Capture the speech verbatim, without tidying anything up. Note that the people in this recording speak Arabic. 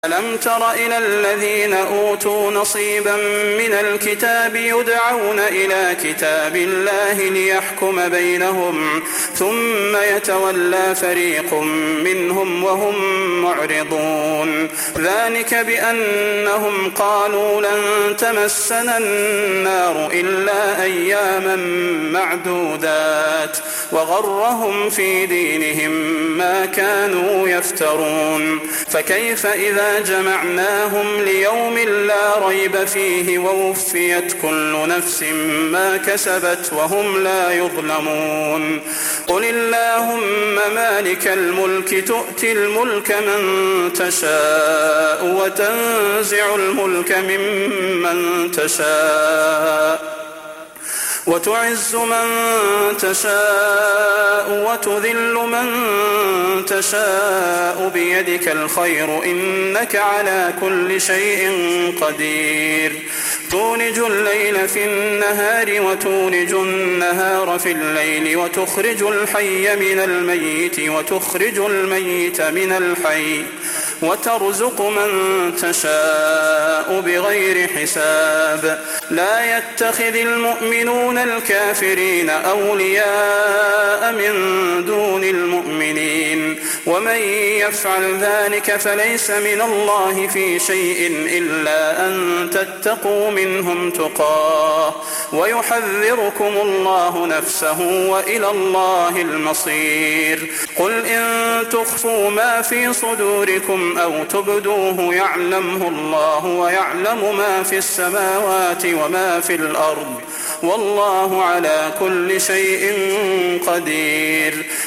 ألم تر إلى الذين أوتوا نصيبا من الكتاب يدعون إلى كتاب الله ليحكم بينهم ثم يتولى فريق منهم وهم معرضون ذلك بأنهم قالوا لن تمسنا النار إلا أياما معدودات وغرهم في دينهم ما كانوا يفترون فكيف إذا جمعناهم ليوم لا ريب فيه ووفيت كل نفس ما كسبت وهم لا يظلمون قل اللهم مالك الملك تؤتي الملك من تشاء وتنزع الملك ممن تشاء وتعز من تشاء وتذل من تشاء بيدك الخير إنك على كل شيء قدير تولج الليل في النهار وتولج النهار في الليل وتخرج الحي من الميت وتخرج الميت من الحي وترزق من تشاء بغير حساب لا يتخذ المؤمنون الكافرين أولياء من دون المؤمنين ومن يفعل ذلك فليس من الله في شيء إلا أن تتقوا منهم تقاه ويحذركم الله نفسه وإلى الله المصير قل إن تخفوا ما في صدوركم أو تبدوه يعلمه الله ويعلم ما في السماوات وما في الأرض والله على كل شيء قدير